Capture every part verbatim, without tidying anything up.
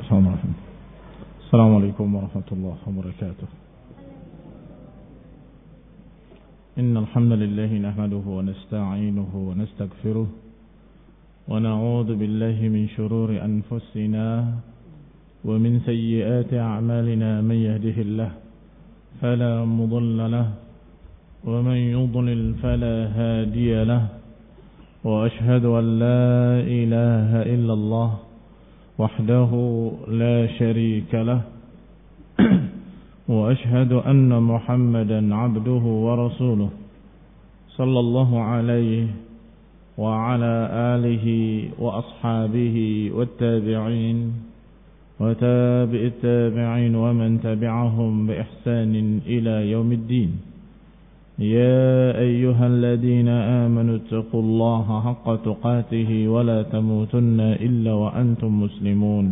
Assalamualaikum warahmatullahi wabarakatuh. Innal hamdalillah nahmaduhu wa nasta'inuhu wa nastaghfiruh wa na'udzu billahi min shururi anfusina wa min sayyiati a'malina man yahdihillahu fala mudilla lahu wa man yudlil fala hadiya lahu wa ashhadu an la ilaha illallah وحده لا شريك له وأشهد أن محمدا عبده ورسوله صلى الله عليه وعلى آله وأصحابه والتابعين وتابع التابعين ومن تبعهم بإحسان إلى يوم الدين. يا أيها الذين آمنوا اتقوا الله حق تقاته ولا تموتن إلا وأنتم مسلمون.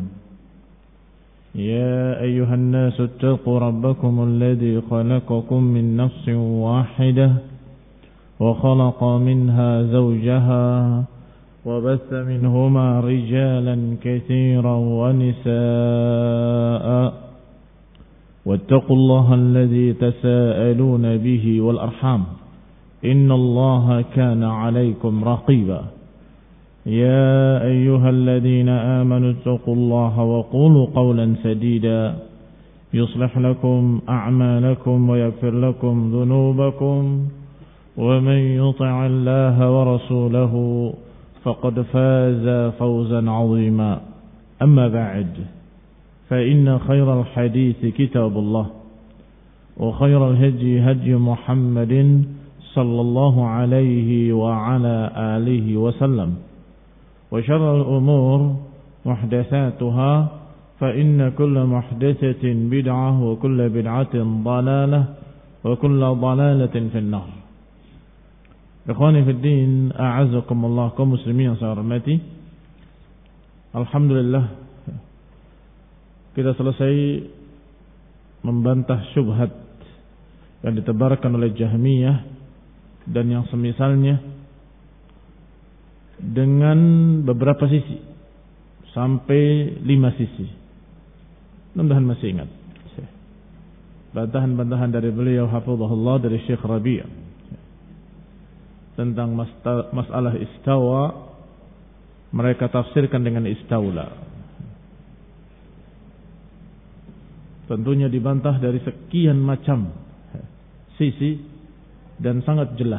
يا أيها الناس اتقوا ربكم الذي خلقكم من نفس واحدة وخلق منها زوجها وبث منهما رجالا كثيرا ونساء واتقوا الله الذي تساءلون به والأرحام إن الله كان عليكم رقيبا. يا أيها الذين آمنوا اتقوا الله وقولوا قولا سديدا يصلح لكم أعمالكم ويغفر لكم ذنوبكم ومن يطع الله ورسوله فقد فاز فوزا عظيما. أما بعد فإن خير الحديث كتاب الله وخير الهدي هدي محمد صلى الله عليه وعلى آله وسلم وشر الأمور محدثاتها فإن كل محدثة بدعة وكل بدعة ضلالة وكل ضلالة في النار. إخواني في الدين أعزكم الله kaum muslimin yang saya hormati. Alhamdulillah kita selesai membantah syubhat yang ditebarkan oleh Jahmiyah dan yang semisalnya dengan beberapa sisi sampai lima sisi. Mudah-mudahan masih ingat bantahan-bantahan dari beliau hafizahullah dari Syekh Rabi' tentang masalah istawa, mereka tafsirkan dengan istaula. Tentunya dibantah dari sekian macam sisi dan sangat jelas.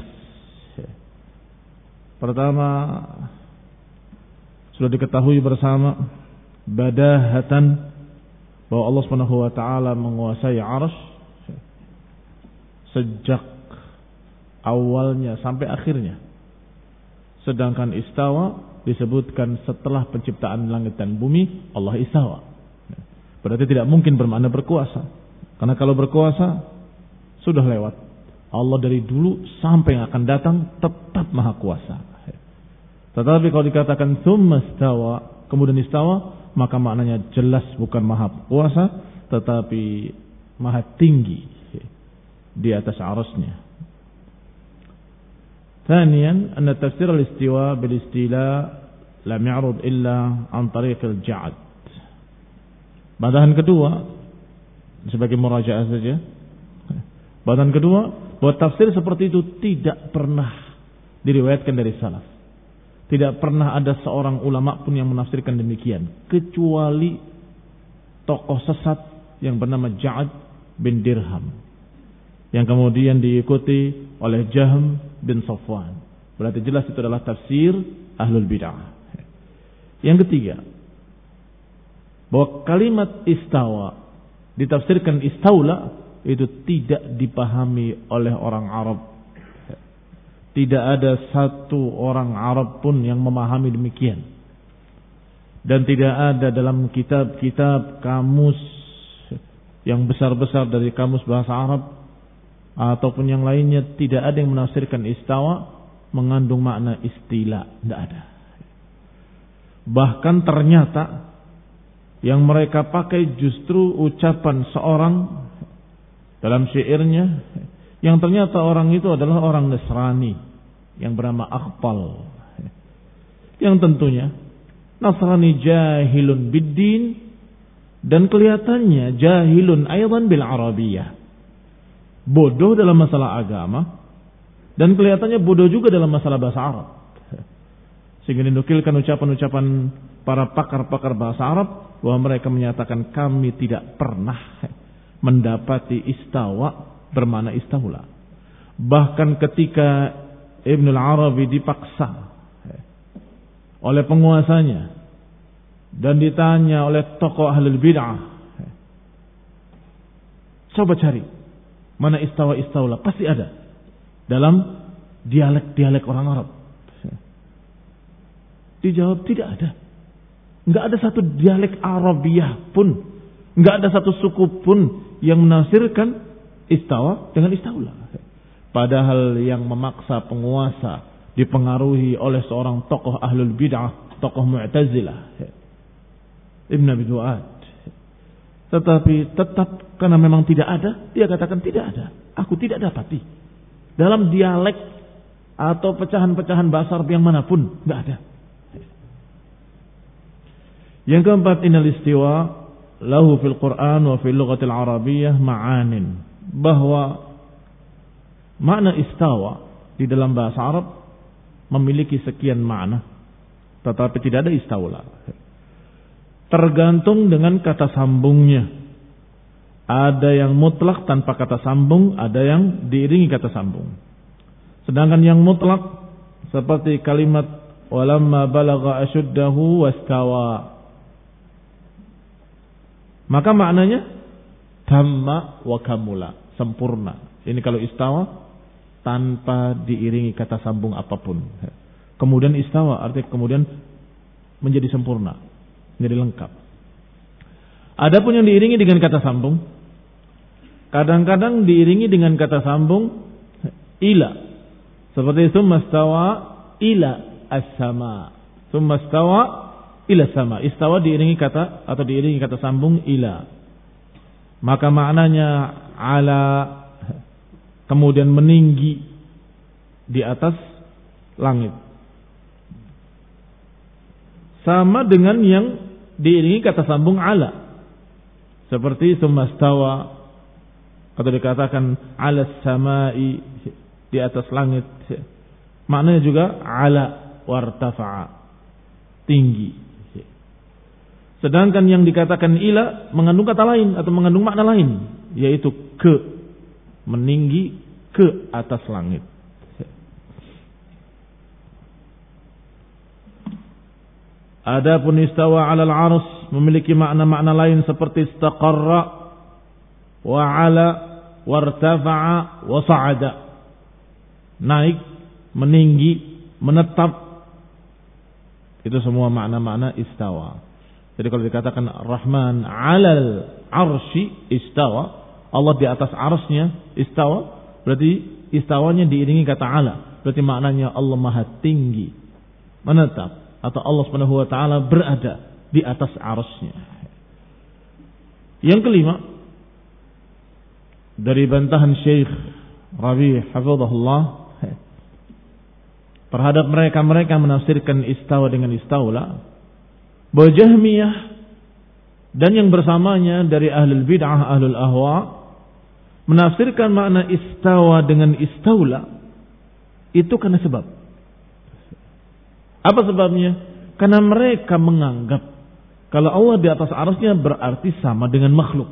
Pertama, sudah diketahui bersama badahatan bahwa Allah Subhanahu wa taala menguasai arsy sejak awalnya sampai akhirnya. Sedangkan istawa disebutkan setelah penciptaan langit dan bumi, Allah istawa. Berarti tidak mungkin bermakna berkuasa. Karena kalau berkuasa sudah lewat. Allah dari dulu sampai yang akan datang tetap maha kuasa. Tetapi kalau dikatakan tsumma istawa, kemudian istawa, maka maknanya jelas bukan maha kuasa, tetapi maha tinggi di atas arasnya. Thaniyan, anna tafsir al-istiwa bil-istila lam ya'rud illa an tariq al-ja'd. Bantahan kedua sebagai murajaah saja. Bantahan kedua, bahwa tafsir seperti itu tidak pernah diriwayatkan dari salaf. Tidak pernah ada seorang ulama pun yang menafsirkan demikian kecuali tokoh sesat yang bernama Ja'ad bin Dirham yang kemudian diikuti oleh Jahm bin Safwan. Berarti jelas itu adalah tafsir ahlul bid'ah. Yang ketiga, bahwa kalimat istawa ditafsirkan istaula itu tidak dipahami oleh orang Arab. Tidak ada satu orang Arab pun yang memahami demikian. Dan tidak ada dalam kitab-kitab kamus yang besar-besar dari kamus bahasa Arab ataupun yang lainnya, tidak ada yang menafsirkan istawa mengandung makna istila. Tidak ada. Bahkan ternyata yang mereka pakai justru ucapan seorang dalam syairnya yang ternyata orang itu adalah orang Nasrani yang bernama Akhtal, yang tentunya Nasrani jahilun biddin dan kelihatannya jahilun aidan bil Arabiyah. Bodoh dalam masalah agama dan kelihatannya bodoh juga dalam masalah bahasa Arab. Sehingga dinukilkan ucapan-ucapan para pakar-pakar bahasa Arab bahwa mereka menyatakan kami tidak pernah mendapati istawa bermakna istaula. Bahkan ketika Ibn al-Arabi dipaksa oleh penguasanya dan ditanya oleh tokoh ahlul bid'ah, coba cari mana istawa istaula, pasti ada dalam dialek-dialek orang Arab. Dijawab tidak ada. Enggak ada satu dialek Arabiah pun, enggak ada satu suku pun yang menafsirkan istawa dengan istaula. Padahal yang memaksa penguasa dipengaruhi oleh seorang tokoh ahlul bid'ah, tokoh Mu'tazilah, Ibn Abi Du'ad. Tetapi tetap karena memang tidak ada, dia katakan tidak ada. Aku tidak dapati dalam dialek atau pecahan-pecahan bahasa Arab yang manapun, tidak ada. Yang keempat, innal istiwa lahu fil Quran wa fil lughatil arabiyyah ma'anin. Bahwa makna istawa di dalam bahasa Arab memiliki sekian makna, tetapi tidak ada istaula. Tergantung dengan kata sambungnya. Ada yang mutlak tanpa kata sambung, ada yang diiringi kata sambung. Sedangkan yang mutlak seperti kalimat walamma balagha ashuddahu wastawa, maka maknanya tamma wa kamula, sempurna. Ini kalau istawa tanpa diiringi kata sambung apapun. Kemudian istawa artinya kemudian menjadi sempurna, menjadi lengkap. Adapun yang diiringi dengan kata sambung, kadang-kadang diiringi dengan kata sambung ila, seperti tsumma stawa ila as-sama, tsumma stawa ila sama. Istawa diiringi kata atau diiringi kata sambung ila, maka maknanya ala, kemudian meninggi di atas langit. Sama dengan yang diiringi kata sambung ala, seperti tsumma stawa atau dikatakan ala samai, di atas langit. Maknanya juga ala wartafa'a, tinggi. Sedangkan yang dikatakan ila mengandung kata lain atau mengandung makna lain, yaitu ke, meninggi ke atas langit. Adapun istawa 'alal 'arsy memiliki makna-makna lain seperti istaqarra wa 'ala wartafa'a wa sa'ada. Naik, meninggi, menetap. Itu semua makna-makna istawa. Jadi kalau dikatakan Rahman 'alal 'arsy istawa, Allah di atas arsy-Nya istawa, berarti istawanya diiringi kata 'ala. Berarti maknanya Allah Maha tinggi, menetap, atau Allah Subhanahu wa taala berada di atas arsy-Nya. Yang kelima, dari bantahan Syekh Rabi' hafizahullah terhadap mereka-mereka menafsirkan istawa dengan istaula, bahwa Jahmiyah dan yang bersamanya dari ahlul bid'ah, ahlul ahwa menafsirkan makna istawa dengan istaula itu karena sebab. Apa sebabnya? Karena mereka menganggap kalau Allah di atas arsy-Nya berarti sama dengan makhluk.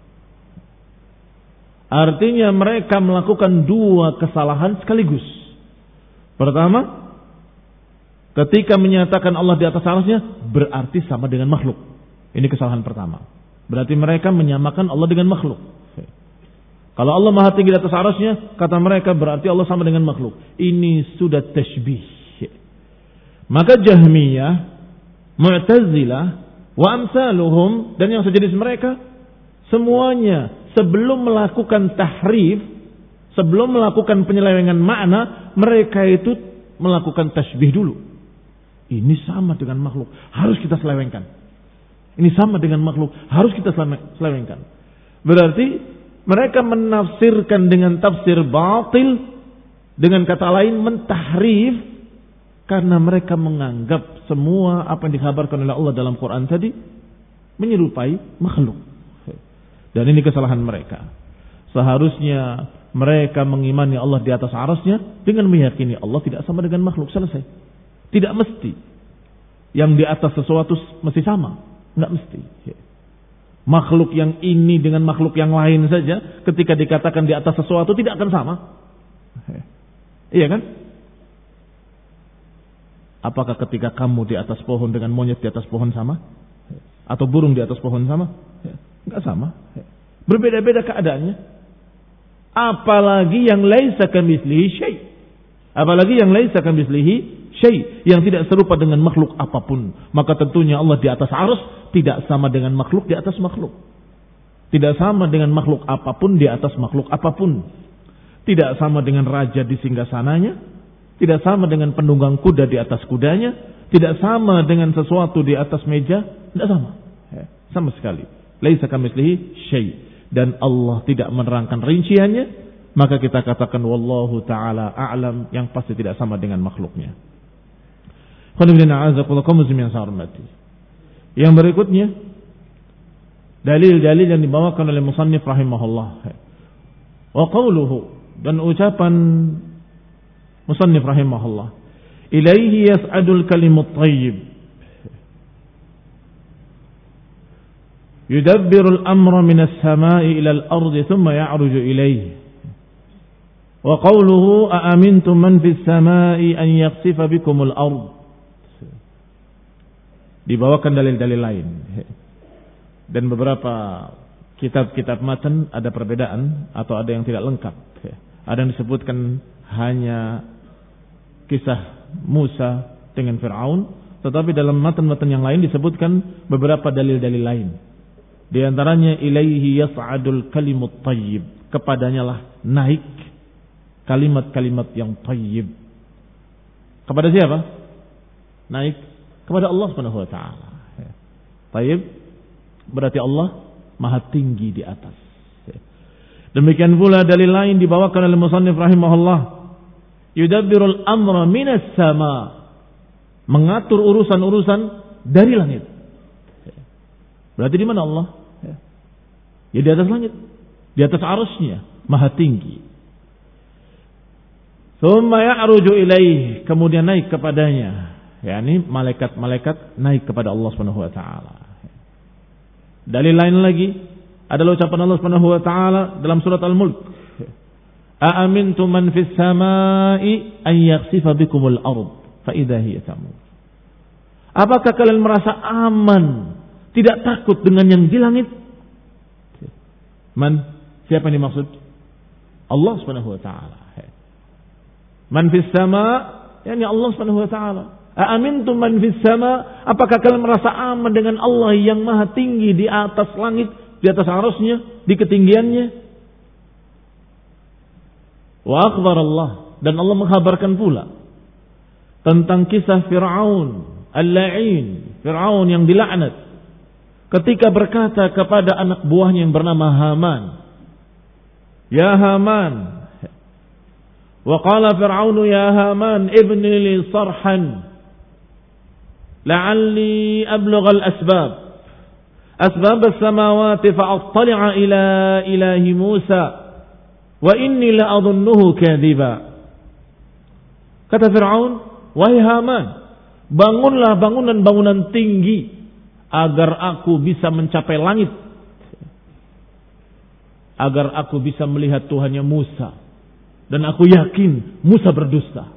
Artinya mereka melakukan dua kesalahan sekaligus. Pertama, ketika menyatakan Allah di atas arsy-Nya berarti sama dengan makhluk. Ini kesalahan pertama. Berarti mereka menyamakan Allah dengan makhluk. Kalau Allah Maha tinggi di atas arsy-Nya, kata mereka berarti Allah sama dengan makhluk. Ini sudah tashbih. Maka Jahmiyah, Mu'tazilah, wa amsaluhum dan yang sejenis mereka, semuanya sebelum melakukan tahrif, sebelum melakukan penyelewengan makna, mereka itu melakukan tasbih dulu. Ini sama dengan makhluk, harus kita selewengkan. Ini sama dengan makhluk, harus kita selewengkan. Berarti mereka menafsirkan dengan tafsir batil, dengan kata lain mentahrif, karena mereka menganggap semua apa yang dikhabarkan oleh Allah dalam Quran tadi menyerupai makhluk. Dan ini kesalahan mereka. Seharusnya mereka mengimani Allah di atas arasnya dengan meyakini Allah tidak sama dengan makhluk. Selesai. Tidak mesti yang di atas sesuatu mesti sama. Enggak mesti. Makhluk yang ini dengan makhluk yang lain saja ketika dikatakan di atas sesuatu tidak akan sama. Iya kan? Apakah ketika kamu di atas pohon dengan monyet di atas pohon sama? Atau burung di atas pohon sama? Enggak sama. Berbeda-beda keadaannya. Apalagi yang laisa kamitslihi syai'. Apalagi yang laisa kamitslihi syai', yang tidak serupa dengan makhluk apapun. Maka tentunya Allah di atas arsy tidak sama dengan makhluk di atas makhluk. Tidak sama dengan makhluk apapun di atas makhluk apapun. Tidak sama dengan raja di singgasananya. Tidak sama dengan penunggang kuda di atas kudanya. Tidak sama dengan sesuatu di atas meja. Tidak sama. Sama sekali. Laisa kamitslihi syai'. Dan Allah tidak menerangkan rinciannya. Maka kita katakan wallahu ta'ala a'lam, yang pasti tidak sama dengan makhluknya. Yang berikutnya, dalil-dalil yang dibawakan oleh musannif rahimahullah. Wa qawluhu, dan ucapan musannif rahimahullah, ilaihi yas'adul kalimut thayyib yudabbiru al-amra minas samai ila al-ardi thumma ya'ruju ilaihi. Wa qawluhu a'amintum man fis samai an yakhsifa bikumul ard. Dibawakan dalil-dalil lain. Dan beberapa kitab-kitab matan ada perbedaan atau ada yang tidak lengkap. Ada yang disebutkan hanya kisah Musa dengan Fir'aun, tetapi dalam matan-matan yang lain disebutkan beberapa dalil-dalil lain. Di antaranya ilaihi yas'adul kalimut thayyib, kepadanya lah naik kalimat-kalimat yang thayyib. Kepada siapa? Naik kepada Allah Subhanahu wa taala. Thayyib berarti Allah maha tinggi di atas. Demikian pula dalil lain dibawakan oleh musannif rahimahullah, yudabbirul amra minas sama, mengatur urusan-urusan dari langit. Berarti di mana Allah? Ya di atas langit, di atas arasy-Nya, maha tinggi. Tsumma ya'ruju ilaih, kemudian naik kepadanya. yakni malaikat-malaikat naik kepada Allah Subhanahu wa taala. Dalil lain lagi adalah ucapan Allah Subhanahu wa taala dalam surat Al-Mulk. A'amintum man fis samai an yakhsifa bikumul ard fa idza hiya tamur. Apakah kalian merasa aman, tidak takut dengan yang di langit? Man, siapa yang dimaksud? Allah Subhanahu wa taala. Man fis sama, yakni Allah Subhanahu wa taala. A'amintum man fis sama, apakah kalian merasa aman dengan Allah yang maha tinggi di atas langit, di atas arasy-Nya, di ketinggiannya? Wa akhbar Allah, dan Allah menghabarkan pula tentang kisah Fir'aun al-la'in, Fir'aun yang dilaknat, ketika berkata kepada anak buahnya yang bernama Haman, ya Haman, wa qala Fir'aunu ya Haman ibni li sarhan la'alli ablugha al-asbab asbab as-samawati fa'attali'a ila ilahi Musa wa inni la'adhunnuhu kadhiba. Kata Fir'aun, wahai Haman, bangunlah bangunan-bangunan tinggi agar aku bisa mencapai langit, agar aku bisa melihat Tuhannya Musa, dan aku yakin Musa berdusta.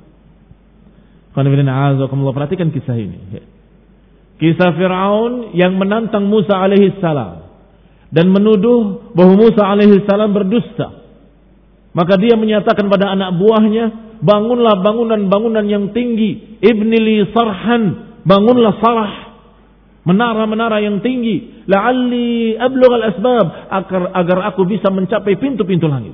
Perhatikan kisah ini. Kisah Fir'aun yang menantang Musa alaihissalam dan menuduh bahwa Musa alaihissalam berdusta. Maka dia menyatakan pada anak buahnya, bangunlah bangunan-bangunan yang tinggi, ibni li sarhan, bangunlah sarah, menara-menara yang tinggi, la'alli ablughal asbab, agar agar aku bisa mencapai pintu-pintu langit.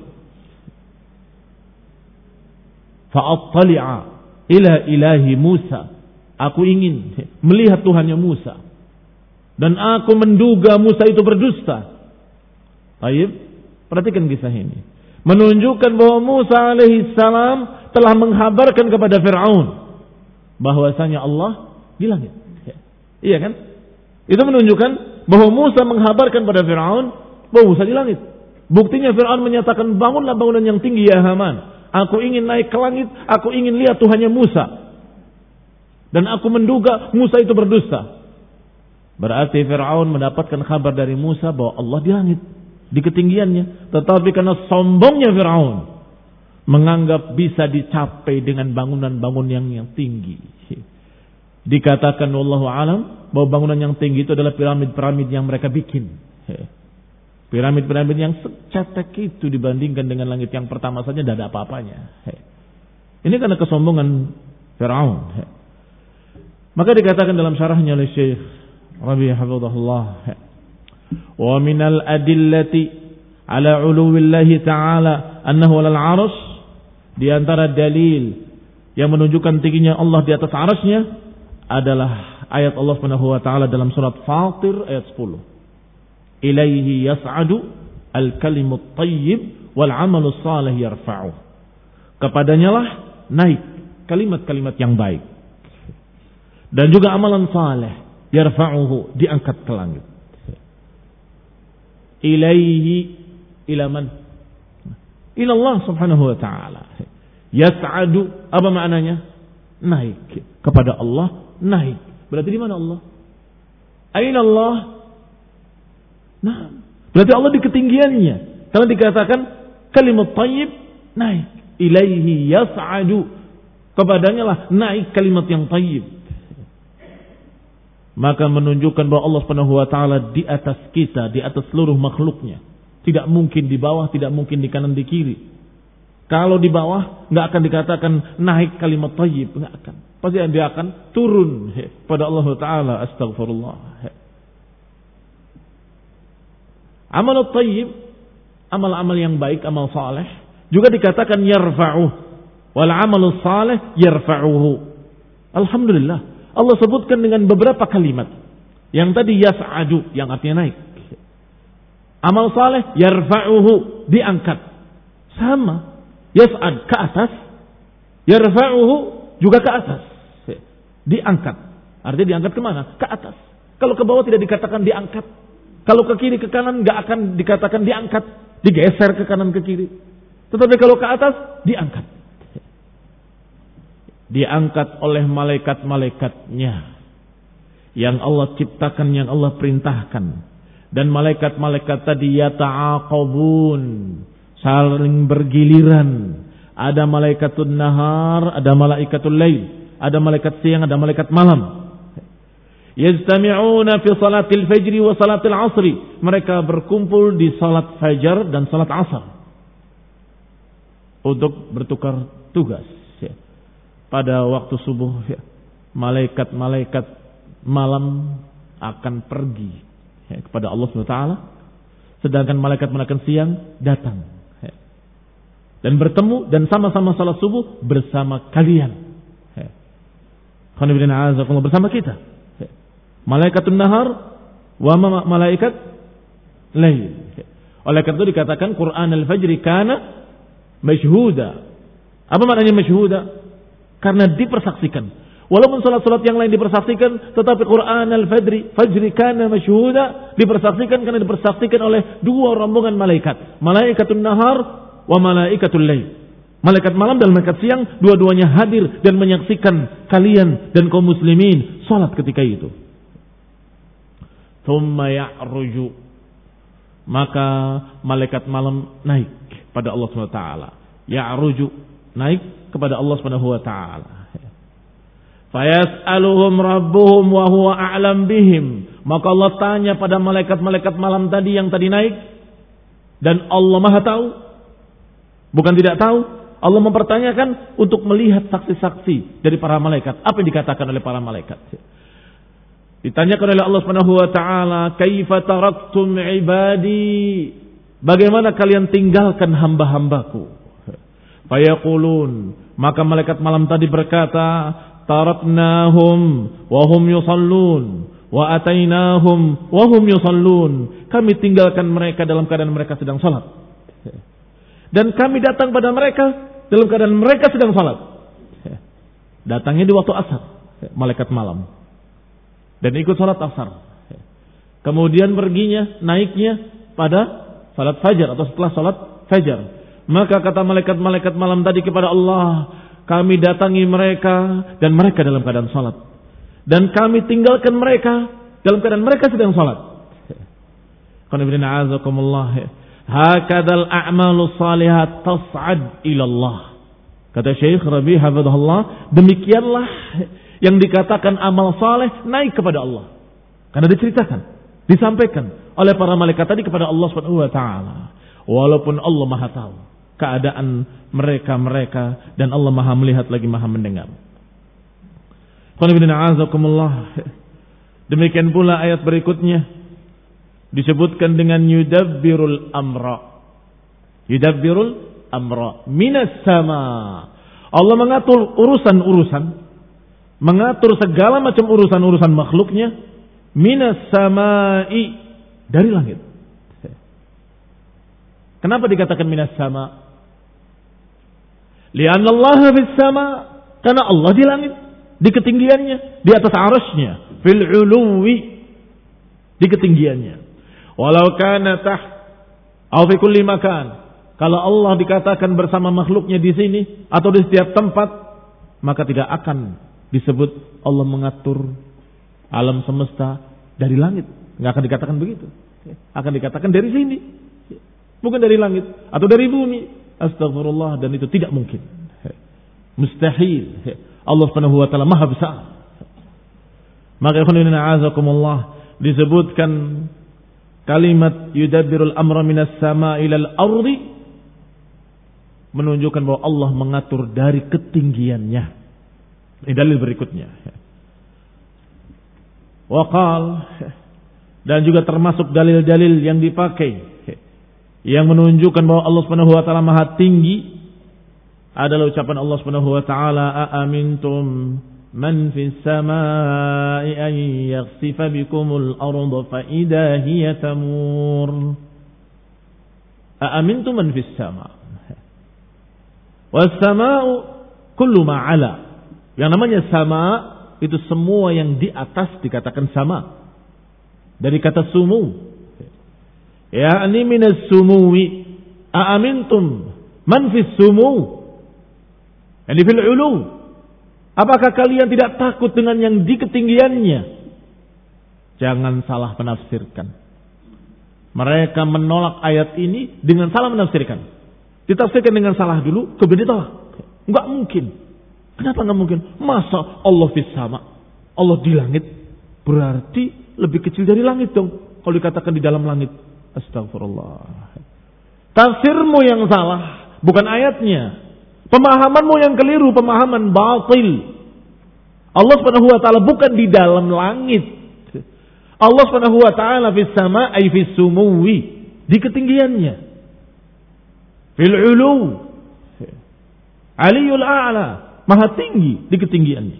Fa'attali'a ila ilahi Musa, aku ingin melihat Tuhannya Musa, dan aku menduga Musa itu berdusta. Baik, perhatikan kisah ini, menunjukkan bahwa Musa alaihissalam telah menghabarkan kepada Fir'aun bahwasanya Allah di langit. Iya kan? Itu menunjukkan bahwa Musa menghabarkan pada Fir'aun bahwa Musa di langit. Buktinya Fir'aun menyatakan, bangunlah bangunan yang tinggi ya Haman. Aku ingin naik ke langit, aku ingin lihat Tuhannya Musa. Dan aku menduga Musa itu berdusta. Berarti Fir'aun mendapatkan kabar dari Musa bahwa Allah di langit, di ketinggiannya. Tetapi karena sombongnya Fir'aun, menganggap bisa dicapai dengan bangunan-bangunan yang, yang tinggi. Dikatakan wallahu alam bahwa bangunan yang tinggi itu adalah piramid-piramid yang mereka bikin. Piramid-piramid yang secetek itu dibandingkan dengan langit yang pertama saja tidak ada apa-apanya. Ini karena kesombongan Fir'aun. Maka dikatakan dalam syarahnya oleh Syekh Rabi' hafizahullah, wa minal adillati ala uluwillahi ta'ala annahu alal 'arsy, di antara dalil yang menunjukkan tingginya Allah di atas 'arsy-Nya adalah ayat Allah Subhanahu wa taala dalam surat Fatir ayat sepuluh. Ilaihi yas'adu al-kalimut thayyib wal 'amalus salih yarfa'u. Kepadanya lah naik kalimat-kalimat yang baik dan juga amalan saleh, yarfa'uhu, diangkat ke langit. Ilaihi, ila man? Ila Allah Subhanahu wa taala. Yas'adu, apa maknanya? Naik kepada Allah, naik. Berarti di mana Allah? Aina Allah? Nah, berarti Allah di ketinggiannya. Kalau dikatakan kalimat thayyib, naik. Ilaihi yas'adu, kepadanya lah naik kalimat yang thayyib. Maka menunjukkan bahwa Allah Subhanahu wa taala di atas kita, di atas seluruh makhluknya. Tidak mungkin di bawah, tidak mungkin di kanan, di kiri. Kalau di bawah enggak akan dikatakan naik kalimat thayyib, enggak akan. Pasti dia akan turun pada Allah taala. Astagfirullah. Amal thayyib, amal-amal yang baik, amal saleh, juga dikatakan yarfa'uh. Wal amalus salih yarfa'uhu. Alhamdulillah. Allah sebutkan dengan beberapa kalimat. Yang tadi yas'adu, yang artinya naik. Amal saleh yarfa'uhu, diangkat. Sama. Yas'ad, ke atas. Yarfa'uhu, juga ke atas. Diangkat. Artinya diangkat kemana? Ke atas. Kalau ke bawah tidak dikatakan diangkat. Kalau ke kiri, ke kanan gak akan dikatakan diangkat. Digeser ke kanan, ke kiri. Tetapi kalau ke atas, diangkat. Diangkat oleh malaikat-malaikatnya yang Allah ciptakan, yang Allah perintahkan. Dan malaikat-malaikat tadi yata'aqabun, saling bergiliran. Ada malaikatul nahar, ada malaikatul lail, ada malaikat siang, ada malaikat malam. Yajtami'una fi salatil fajri wa salatil asri, mereka berkumpul di salat fajar dan salat asar untuk bertukar tugas. Pada waktu subuh, ya, malaikat-malaikat malam akan pergi ya, kepada Allah subhanahu wa taala, sedangkan malaikat-malaikat siang datang ya, dan bertemu dan sama-sama salat subuh bersama kalian. Ya. Bersama kita. Ya. Malaikatun nahar wa malaikat lail. Ya. Oleh karena itu dikatakan Quran al-Fajri kana masyhuda. Apa maknanya masyhuda? Karena dipersaksikan. Walaupun salat-salat yang lain dipersaksikan, tetapi Quran al-Fajri, Fajri kana masyhuda, dipersaksikan karena dipersaksikan oleh dua rombongan malaikat. Malaikatun nahar wa malaikatul lail. Malaikat malam dan malaikat siang, dua-duanya hadir dan menyaksikan kalian dan kaum muslimin salat ketika itu. Tsumma ya'ruju, maka malaikat malam naik pada Allah Subhanahu wa taala. Ya'ruju, naik kepada Allah Subhanahu wa taala. Fayas'aluhum rabbuhum wa huwa a'lam bihim. Maka Allah tanya pada malaikat-malaikat malam tadi yang tadi naik, dan Allah Maha tahu. Bukan tidak tahu, Allah mempertanyakan untuk melihat saksi-saksi dari para malaikat. Apa yang dikatakan oleh para malaikat? Ditanyakan oleh Allah Subhanahu wa taala, "Kaifa taraktum ibadi?" Bagaimana kalian tinggalkan hamba-hambaku? Fayaqulun, maka malaikat malam tadi berkata, taraknahum wa hum yusallun wa atainahum wa hum yusallun. Kami tinggalkan mereka dalam keadaan mereka sedang salat. Dan kami datang pada mereka dalam keadaan mereka sedang salat. Datangnya di waktu asar, malaikat malam. Dan ikut salat asar. kemudian perginya, naiknya pada salat fajar atau setelah salat fajar. Maka kata malaikat-malaikat malam tadi kepada Allah, kami datangi mereka dan mereka dalam keadaan salat. Dan kami tinggalkan mereka dalam keadaan mereka sedang salat. Hakadal a'malu salihat tas'ad ilallah. Kata Syekh Rabi hafizahullah, demikianlah yang dikatakan amal saleh naik kepada Allah. Karena diceritakan, disampaikan oleh para malaikat tadi kepada Allah Subhanahu wa taala. Walaupun Allah Maha tahu keadaan mereka-mereka dan Allah Maha melihat lagi Maha mendengar. Demikian pula ayat berikutnya disebutkan dengan yudabbirul amra. Yudabbirul amra minas sama. Allah mengatur urusan-urusan, mengatur segala macam urusan-urusan makhluknya minas samai, dari langit. Kenapa dikatakan minas sama? Li'anna Allah fis sama, karena Allah di langit, di ketinggiannya, di atas arasnya, fil uluwi, di ketinggiannya. Walau kana taht aw fi kulli makan, kalau Allah dikatakan bersama makhluknya di sini atau di setiap tempat, maka tidak akan disebut Allah mengatur alam semesta dari langit. Nggak akan dikatakan begitu. Akan dikatakan dari sini, bukan dari langit atau dari bumi. Astagfirullah, dan itu tidak mungkin. Mustahil. Allah Subhanahu wa taala Maha besar. Maka ikhwan a'azakumullah, disebutkan kalimat yudabbirul amra minas sama ilal ardi menunjukkan bahwa Allah mengatur dari ketinggiannya. Ini dalil berikutnya. Waqal, dan juga termasuk dalil-dalil yang dipakai yang menunjukkan bahwa Allah Subhanahu wa taala Maha tinggi adalah ucapan Allah Subhanahu wa taala, "Aamintum man fis samaa'i an yakhsifa bikumul arda fa idza hiya tamur." Aamintum man fis samaa. Was samaa'u kullu ma 'ala. Yang namanya sama itu semua yang di atas dikatakan sama. Dari kata sumu. Ya'ni minas sumuwi. Aamintum man fis sumu. Yani fil ulu. Apakah kalian tidak takut dengan yang di ketinggiannya? Jangan salah menafsirkan. Mereka menolak ayat ini dengan salah menafsirkan. Ditafsirkan dengan salah dulu, kemudian ditolak. Enggak mungkin. Kenapa enggak mungkin? Masa Allah fis sama? Allah di langit. Berarti lebih kecil dari langit dong. Kalau dikatakan di dalam langit. Astagfirullah. Tafsirmu yang salah, bukan ayatnya. Pemahamanmu yang keliru, pemahaman batil. Allah Subhanahu wa taala bukan di dalam langit. Allah Subhanahu wa taala fis sama ay fis sumuwi, di ketinggiannya. Fil ulu. Aliyul a'la, Maha tinggi di ketinggiannya.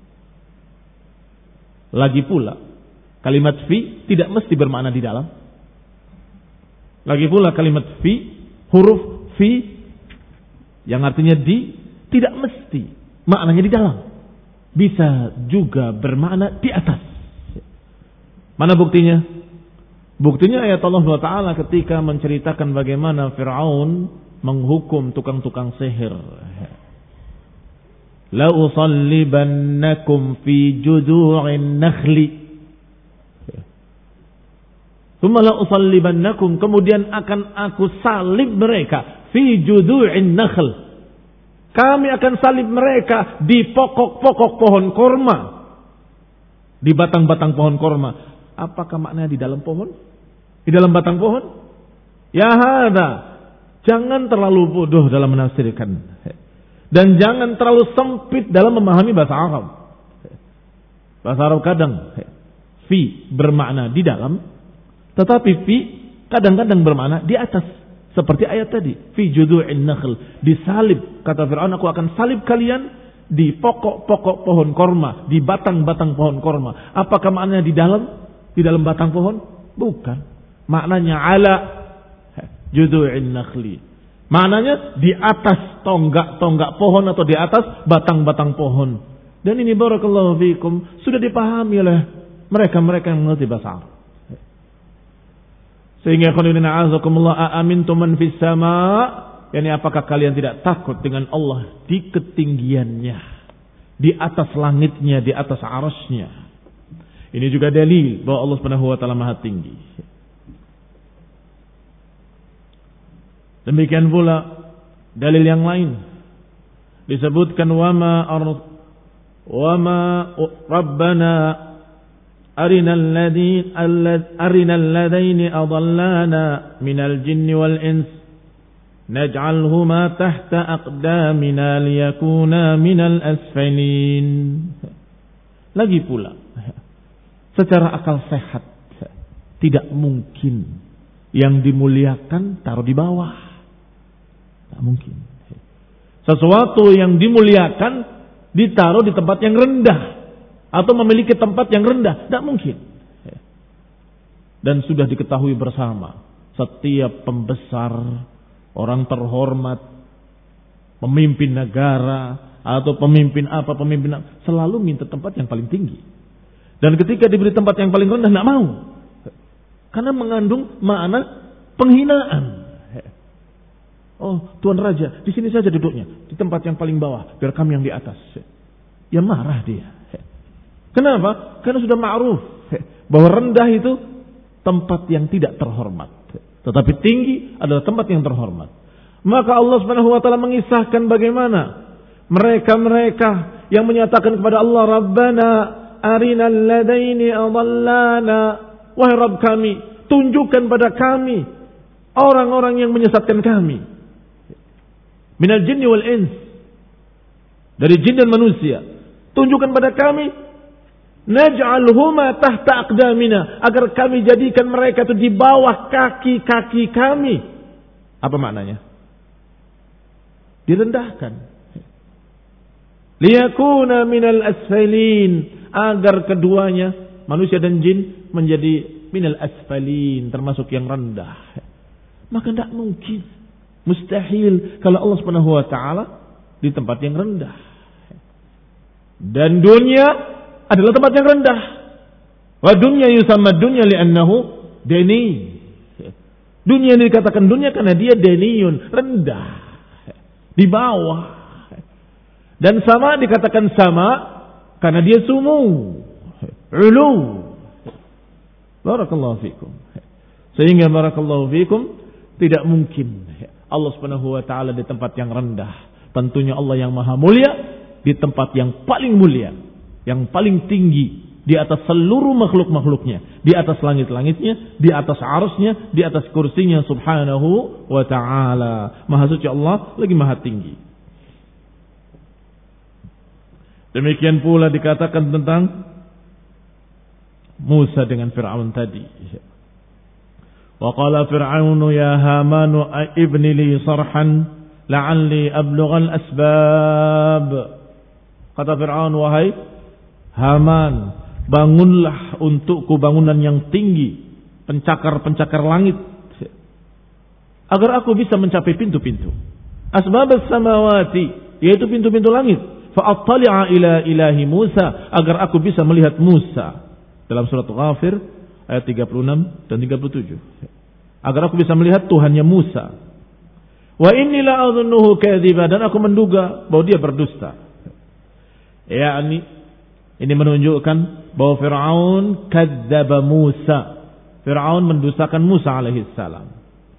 Lagi pula kalimat fi tidak mesti bermakna di dalam. Lagi pula kalimat fi, huruf fi yang artinya di, tidak mesti maknanya di dalam. Bisa juga bermakna di atas. Mana buktinya? Buktinya ayat Allah subhanahu wa taala ketika menceritakan bagaimana Fir'aun menghukum tukang-tukang sihir. La usallibannakum fi judu'in nakhli. Tsumma la usallibannakum, kemudian akan aku salib mereka fi judu'in nakhl. Kami akan salib mereka di pokok-pokok pohon korma. Di batang-batang pohon korma. Apakah maknanya di dalam pohon? Di dalam batang pohon? Ya hada. Jangan terlalu bodoh dalam menafsirkan. Dan jangan terlalu sempit dalam memahami bahasa Arab. Bahasa Arab kadang fi bermakna di dalam, tetapi fi kadang-kadang bermakna di atas. Seperti ayat tadi, fi judu'in nakhl, disalib, kata Fir'aun, aku akan salib kalian di pokok-pokok pohon korma, di batang-batang pohon korma. Apakah maknanya di dalam? Di dalam batang pohon? Bukan. Maknanya ala judu'in nakhli. Maknanya di atas tonggak-tonggak pohon atau di atas batang-batang pohon. Dan ini barakallahu fikum sudah dipahami oleh mereka-mereka yang mengerti bahasa Arab. Sehingga qulina a'azakumullah aamintum man fis sama', yakni apakah kalian tidak takut dengan Allah di ketinggiannya, di atas langitnya, di atas arasnya. Ini juga dalil bahwa Allah Subhanahu wa taala Maha tinggi. Demikian pula dalil yang lain disebutkan wama ard wama rabbana arinal ladzi arinal ladaini adallana minal jinni wal ins naj'alhuma tahta aqdamina liyakuna minal asfalin. Lagi pula, secara akal sehat tidak mungkin yang dimuliakan taruh di bawah. Tak mungkin. Sesuatu yang dimuliakan ditaruh di tempat yang rendah atau memiliki tempat yang rendah, tak mungkin. Dan sudah diketahui bersama, setiap pembesar, orang terhormat, pemimpin negara atau pemimpin apa, pemimpin apa, selalu minta tempat yang paling tinggi. Dan ketika diberi tempat yang paling rendah, tidak mau. Karena mengandung makna penghinaan. Oh, Tuan Raja, di sini saja duduknya, di tempat yang paling bawah, biar kami yang di atas. Ya marah dia. Kenapa? Karena sudah ma'ruf bahwa rendah itu tempat yang tidak terhormat. Tetapi tinggi adalah tempat yang terhormat. Maka Allah Subhanahu wa taala mengisahkan bagaimana mereka-mereka yang menyatakan kepada Allah, Rabbana arinal ladaini adallana, wahai Rabb kami, tunjukkan pada kami orang-orang yang menyesatkan kami. Minal jinni wal ins, dari jin dan manusia. Tunjukkan pada kami, naj'alhuma tahta aqdamina, agar kami jadikan mereka itu di bawah kaki-kaki kami. Apa maknanya? Direndahkan. Liyakuna minal asfalin, agar keduanya, manusia dan jin, menjadi minal asfalin, termasuk yang rendah. Maka tidak mungkin, mustahil kalau Allah Subhanahu wa taala di tempat yang rendah. Dan dunia adalah tempat yang rendah. Wa dunya yusamma dunya li'annahu dani. Dunia ini dikatakan dunia karena dia daniyun, rendah, di bawah. Dan sama dikatakan sama karena dia sumu, ulu. Barakallahu fikum. Sehingga barakallahu fikum, tidak mungkin Allah Subhanahu wa taala di tempat yang rendah. Tentunya Allah yang maha mulia di tempat yang paling mulia, yang paling tinggi, di atas seluruh makhluk-makhluknya, di atas langit-langitnya, di atas arasnya, di atas kursinya Subhanahu wa ta'ala. Maha suci Allah, lagi maha tinggi. Demikian pula dikatakan tentang Musa dengan Fir'aun tadi. Wa qala Fir'aunu ya Hamanu ibni li sarhan la'alli ablughal asbab. Kata Fir'aun, wahai Haman, bangunlah untukku bangunan yang tinggi, pencakar-pencakar langit, agar aku bisa mencapai pintu-pintu. Asbabas samawati, yaitu pintu-pintu langit. Fa'attali'a ila ilahi Musa, agar aku bisa melihat Musa. Dalam surat Ghafir ayat tiga puluh enam dan tiga puluh tujuh. Agar aku bisa melihat Tuhannya Musa. Wa inni la adhunnuhu kadhiba, dan aku menduga bahwa dia berdusta. Yakni ini menunjukkan bahwa Fir'aun kadzdzaba Musa. Fir'aun mendustakan Musa alaihi salam.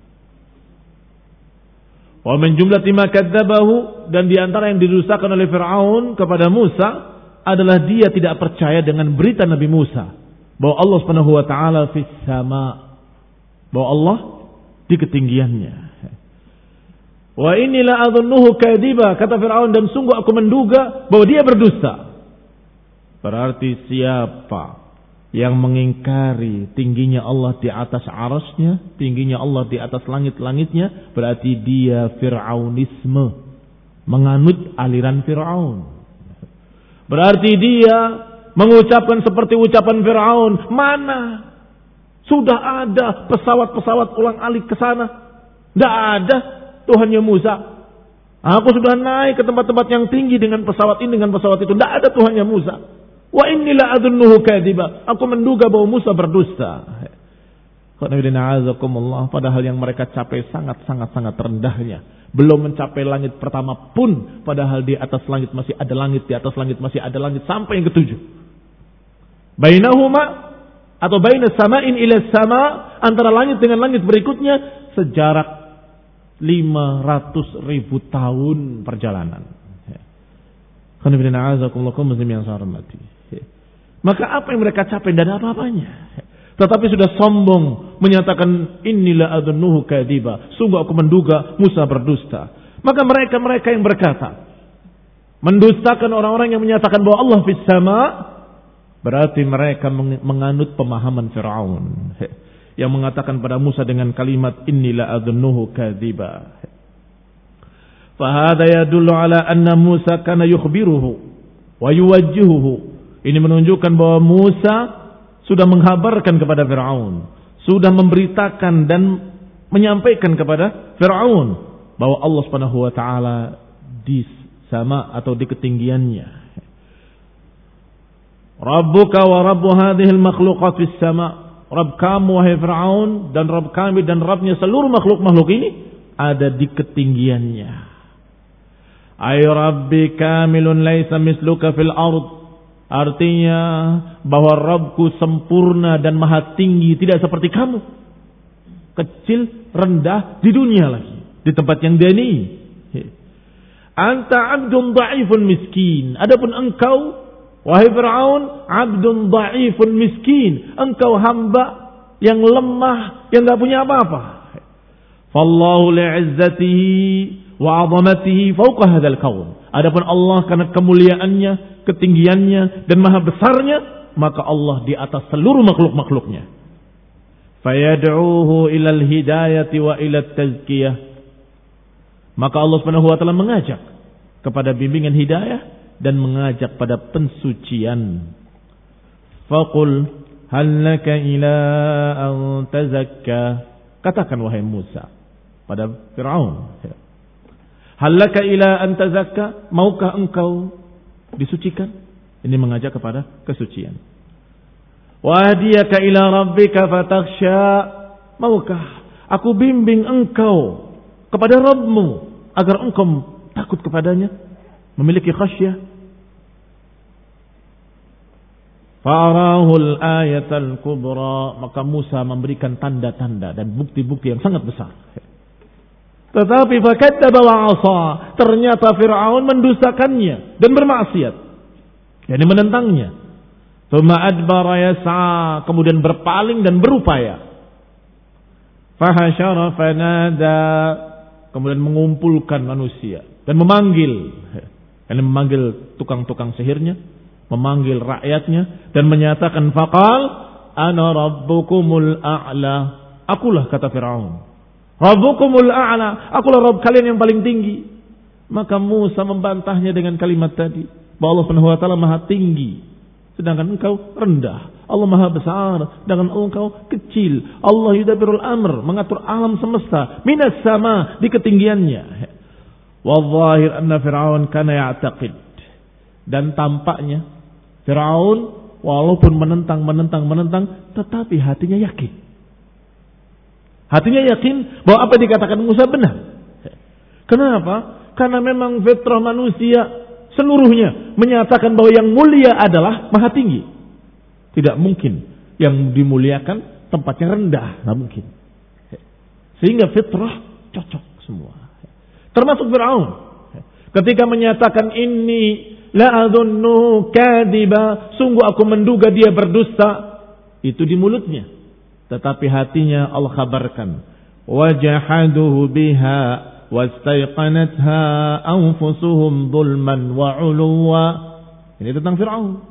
Wa min jumlati ma kadzdzabahu, dan di antara yang didustakan oleh Fir'aun kepada Musa adalah dia tidak percaya dengan berita Nabi Musa bahwa Allah Subhanahu wa taala fis sama, bahwa Allah di ketinggiannya. Wa inni la adhunnuhu kadhiba, kata Fir'aun, dan sungguh aku menduga bahwa dia berdusta. Berarti siapa yang mengingkari tingginya Allah di atas arasnya, tingginya Allah di atas langit-langitnya, berarti dia Fir'aunisme, menganut aliran Fir'aun. Berarti dia mengucapkan seperti ucapan Fir'aun. Mana? Sudah ada pesawat-pesawat ulang-alik ke sana. Tidak ada Tuhannya Musa. Aku sudah naik ke tempat-tempat yang tinggi dengan pesawat ini, dengan pesawat itu. Tidak ada Tuhannya Musa. Wa inni la adhunnuhu kadhiba. Aku menduga bahwa Musa berdusta. Padahal yang mereka capai sangat-sangat-sangat rendahnya. Belum mencapai langit pertama pun. Padahal di atas langit masih ada langit. Di atas langit masih ada langit. Sampai yang ketujuh. Bainahuma. Atau baina sama'in ila sama'. Antara langit dengan langit berikutnya. Sejarak lima ratus ribu tahun perjalanan. Maka apa yang mereka capai? Dan apa-apanya. Tetapi sudah sombong menyatakan inilah adunnuhu kadiba. Sungguh aku menduga Musa berdusta. Maka mereka-mereka yang berkata mendustakan orang-orang yang menyatakan bahwa Allah fis sama, berarti mereka menganut pemahaman Firaun yang mengatakan pada Musa dengan kalimat inilah adunnuhu kadiba. Fahada yadullu ala anna Musa kana yukhbiruhu wa yuwajjihuhu. Ini menunjukkan bahwa Musa sudah menghabarkan kepada Fir'aun, sudah memberitakan dan menyampaikan kepada Fir'aun bahwa Allah Subhanahu wa taala di sama atau di ketinggiannya. Rabbuka wa rabbu hadhihi al-makhluqat fis sama. Rabb kamu wahai Fir'aun dan Rabb kami dan Rabbnya seluruh makhluk-makhluk ini ada di ketinggiannya. Ay rabbi kamilun laisa misluka fil ard. Artinya bahwa Rabbku sempurna dan maha tinggi, tidak seperti kamu. Kecil, rendah di dunia lagi, di tempat yang dani. Anta abdun dha'ifun miskin. Adapun engkau, wahai Fir'aun, abdun dha'ifun miskin. Engkau hamba yang lemah, yang enggak punya apa-apa. Fallahu li'izzatihi wa 'azamatihi fawqa hadzal kaun. Adapun Allah karena kemuliaannya, ketinggiannya dan maha besarnya, maka Allah di atas seluruh makhluk-makhluknya. Fayad'uhu ilal hidayati wa ilat tazkiyah. Maka Allah Subhanahu wa taala mengajak kepada bimbingan hidayah dan mengajak pada pensucian. Faqul hal laka ila an tazakka. Katakan wahai Musa pada Firaun, hal laka ila an tazakka, maukah engkau disucikan? Ini mengajak kepada kesucian. Wahdiyaka ila rabbika fatakhsha, maukah aku bimbing engkau kepada Rabbmu agar engkau takut kepadanya, memiliki khasyah. Farahul ayatal kubra, maka Musa memberikan tanda-tanda dan bukti-bukti yang sangat besar. Tetapi fakadzdzaba wa 'asa, ternyata Firaun mendustakannya dan bermaksiat, yakni menentangnya. Tsumma adbara yas'a, kemudian berpaling dan berupaya. Fahasyara fanada, kemudian mengumpulkan manusia dan memanggil, yakni memanggil tukang-tukang sihirnya, memanggil rakyatnya dan menyatakan faqal ana rabbukumul a'la. Akulah, kata Firaun, Rabbukumul a'la, akulah Rabb kalian yang paling tinggi. Maka Musa membantahnya dengan kalimat tadi, bahwa Allah Subhanahu wa taala maha tinggi, sedangkan engkau rendah. Allah maha besar, sedangkan engkau kecil. Allah yudabbirul amr, mengatur alam semesta, minas sama, di ketinggiannya. Wadzahir anna Fir'aun kana ya'taqid, dan tampaknya Fir'aun walaupun menentang, menentang, menentang, tetapi hatinya yakin. Hatinya yakin bahwa apa yang dikatakan Musa benar. Kenapa? Karena memang fitrah manusia seluruhnya menyatakan bahwa yang mulia adalah maha tinggi. Tidak mungkin yang dimuliakan tempatnya rendah, tidak mungkin. Sehingga fitrah cocok semua. Termasuk Fir'aun. Ketika menyatakan ini la adunnu kadiba, sungguh aku menduga dia berdusta, itu di mulutnya. Tetapi hatinya Allah kabarkan, wajahaduhu biha wastaiqanatha anfusuhum zulman wa 'uluwa. Ini tentang Fir'aun.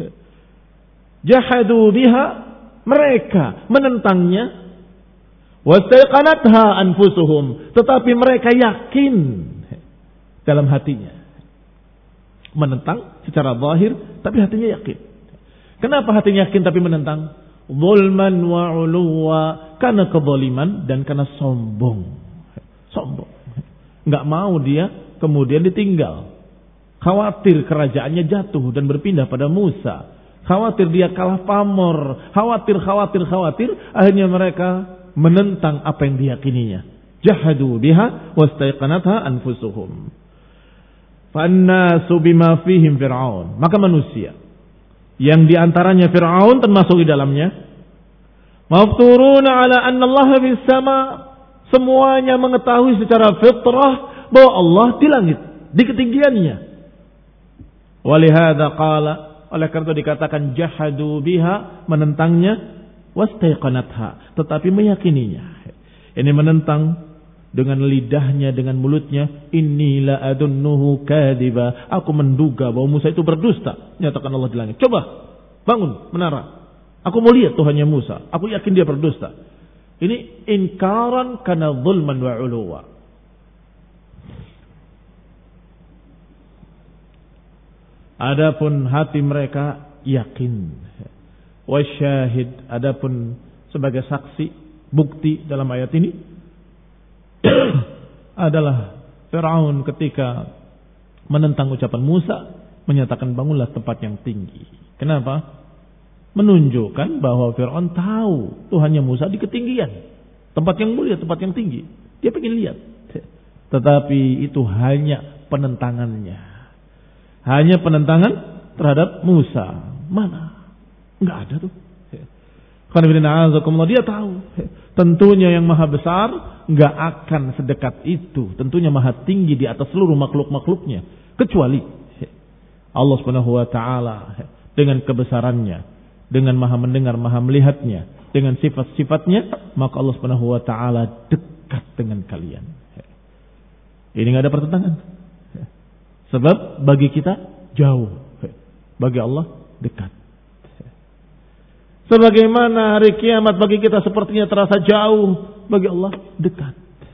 Jahadu biha, mereka menentangnya, wastaiqanatha anfusuhum, tetapi mereka yakin dalam hatinya. Menentang secara zahir, tapi hatinya yakin. Kenapa hatinya yakin tapi menentang? Zulman wa 'uluwa, karena kezaliman dan karena sombong. Sombong. Enggak mau dia kemudian ditinggal. Khawatir kerajaannya jatuh dan berpindah pada Musa. Khawatir dia kalah pamor, khawatir, khawatir, khawatir, akhirnya mereka menentang apa yang diyakininya. Jahadu biha wastaiqanatha anfusuhum. Fannasu bima fihim Fir'aun. Maka manusia yang diantaranya Fir'aun termasuk di dalamnya, mafturuna ala anna Allah fis sama, semuanya mengetahui secara fitrah bahwa Allah di langit, di ketinggiannya. Walihada qala, oleh karena itu dikatakan jahadu biha, menentangnya, wastaiqanatha, tetapi meyakininya. Ini menentang dengan lidahnya, dengan mulutnya. Inni la adunnuhu kadiba, aku menduga bahwa Musa itu berdusta. Nyatakan Allah di langit. Coba bangun menara, aku mau lihat Tuhannya Musa, aku yakin dia berdusta. Ini inkaran kana zulman wa uluwa. Adapun hati mereka yakin. Wasyahid, adapun sebagai saksi, bukti dalam ayat ini adalah Fir'aun ketika menentang ucapan Musa, menyatakan bangunlah tempat yang tinggi. Kenapa? Menunjukkan bahwa Fir'aun tahu Tuhannya Musa di ketinggian, tempat yang mulia, tempat yang tinggi. Dia pengen lihat. Tetapi itu hanya penentangannya. Hanya penentangan terhadap Musa. Mana? Enggak ada tuh. Karena dia tahu. Tentunya yang maha besar enggak akan sedekat itu. Tentunya maha tinggi di atas seluruh makhluk-makhluknya. Kecuali Allah subhanahu wa ta'ala dengan kebesarannya, dengan maha mendengar, maha melihatnya, dengan sifat-sifatnya, maka Allah subhanahu wa ta'ala dekat dengan kalian. Ini enggak ada pertentangan. Sebab bagi kita jauh, bagi Allah dekat. Sebagaimana hari kiamat bagi kita sepertinya terasa jauh, bagi Allah dekat.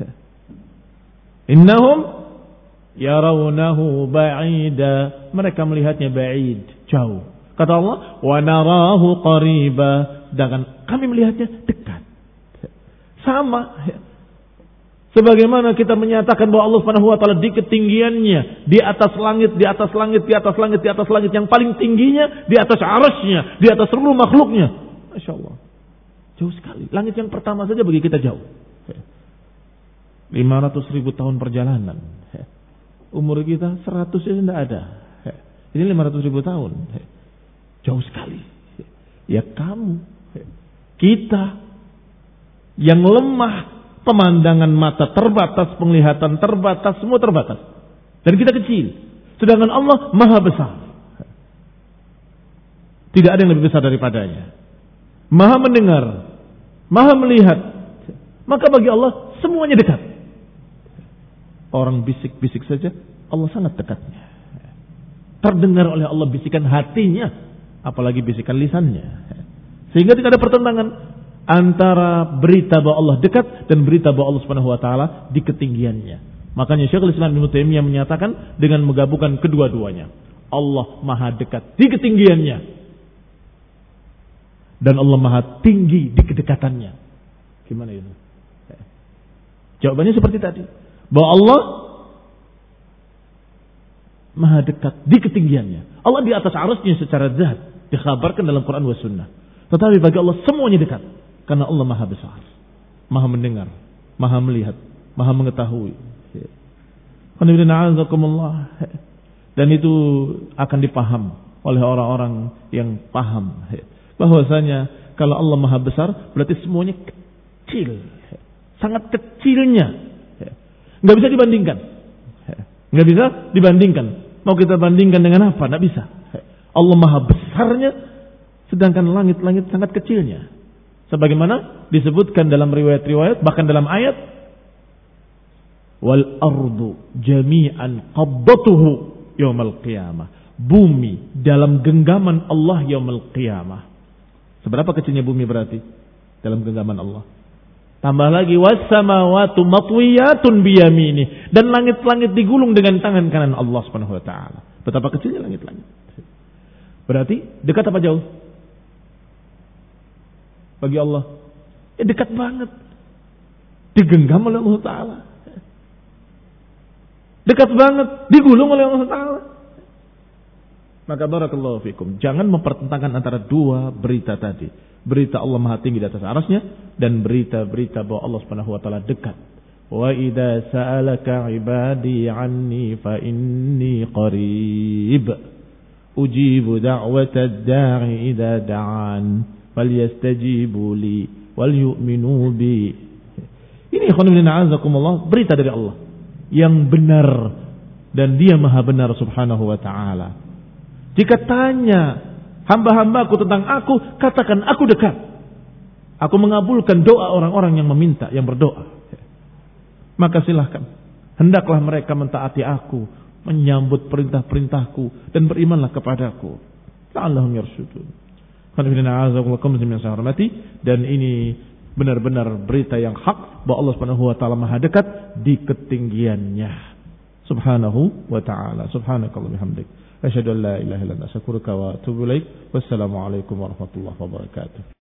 Innahum yarawnahu ba'ida, mereka melihatnya ba'id, jauh. Kata Allah, wa narahu qariba, dan kami melihatnya dekat. Sama. Sebagaimana kita menyatakan bahwa Allah Subhanahu wa taala di ketinggiannya, di atas langit, di atas langit, di atas langit, di atas langit, yang paling tingginya di atas arasy-Nya, di atas seluruh makhluknya. Masya Allah. Jauh sekali. Langit yang pertama saja bagi kita jauh. lima ratus ribu tahun perjalanan. Umur kita seratus saja tidak ada. Ini lima ratus ribu tahun. Jauh sekali. Ya kamu, kita yang lemah, pemandangan mata terbatas, penglihatan terbatas, semua terbatas. Dan kita kecil. Sedangkan Allah maha besar. Tidak ada yang lebih besar daripadanya. Maha mendengar, maha melihat. Maka bagi Allah semuanya dekat. Orang bisik-bisik saja, Allah sangat dekatnya. Terdengar oleh Allah bisikan hatinya, apalagi bisikan lisannya. Sehingga tidak ada pertentangan antara berita bahwa Allah dekat dan berita bahwa Allah Subhanahu wa taala di ketinggiannya. Makanya Syekhul Islam Ibnu Taimiyah menyatakan dengan menggabungkan kedua-duanya. Allah Maha dekat di ketinggiannya dan Allah Maha tinggi di kedekatannya. Gimana itu? Jawabannya seperti tadi, bahwa Allah Maha dekat di ketinggiannya. Allah di atas arasy-Nya secara zat, dikhabarkan dalam Quran wa sunnah. Tetapi bagi Allah semuanya dekat. Karena Allah maha besar, maha mendengar, maha melihat, maha mengetahui. Dan itu akan dipaham oleh orang-orang yang paham bahwasanya kalau Allah maha besar berarti semuanya kecil, sangat kecilnya, nggak bisa dibandingkan, nggak bisa dibandingkan. Mau kita bandingkan dengan apa? Nggak bisa. Allah maha besarnya, sedangkan langit-langit sangat kecilnya. Sebagaimana disebutkan dalam riwayat-riwayat, bahkan dalam ayat, wal ardu jami'an qabbatuhu yaumal qiyamah. Bumi dalam genggaman Allah yaumul qiyamah. Seberapa kecilnya bumi berarti dalam genggaman Allah? Tambah lagi was samawati matwiyatun biyamini, dan langit-langit digulung dengan tangan kanan Allah Subhanahu wa taala. Betapa kecilnya langit-langit. Berarti dekat apa jauh? Bagi Allah ya dekat banget, digenggam oleh Allah Ta'ala, dekat banget, digulung oleh Allah Ta'ala. Maka barakallahu fikum, jangan mempertentangkan antara dua berita tadi. Berita Allah Maha tinggi di atas arasnya dan berita-berita bahwa Allah Subhanahu wa taala dekat. Wa idza sa'alaka 'ibadi 'anni fa inni qarib. Ujibu da'watad da'i idza da'an. Falyastajibu li wal yu'minu bi. Ini ikhwanuddin a'azakumullah, berita dari Allah yang benar dan Dia Maha benar Subhanahu wa taala. Jika tanya hamba-hambaku tentang aku, katakan aku dekat. Aku mengabulkan doa orang-orang yang meminta, yang berdoa. Maka silahkan, hendaklah mereka mentaati aku, menyambut perintah-perintahku dan berimanlah kepadaku. La'allahum yarsyudun. Dan ini benar-benar berita yang hak bahwa Allah Subhanahu wa taala Maha dekat di ketinggiannya. Subhanahu wa taala. Subhanakallah bihamdik. Asyhadu an la ilaha illa anta astaghfiruka wa atubu ilaik. Wassalamu alaikum warahmatullahi wabarakatuh.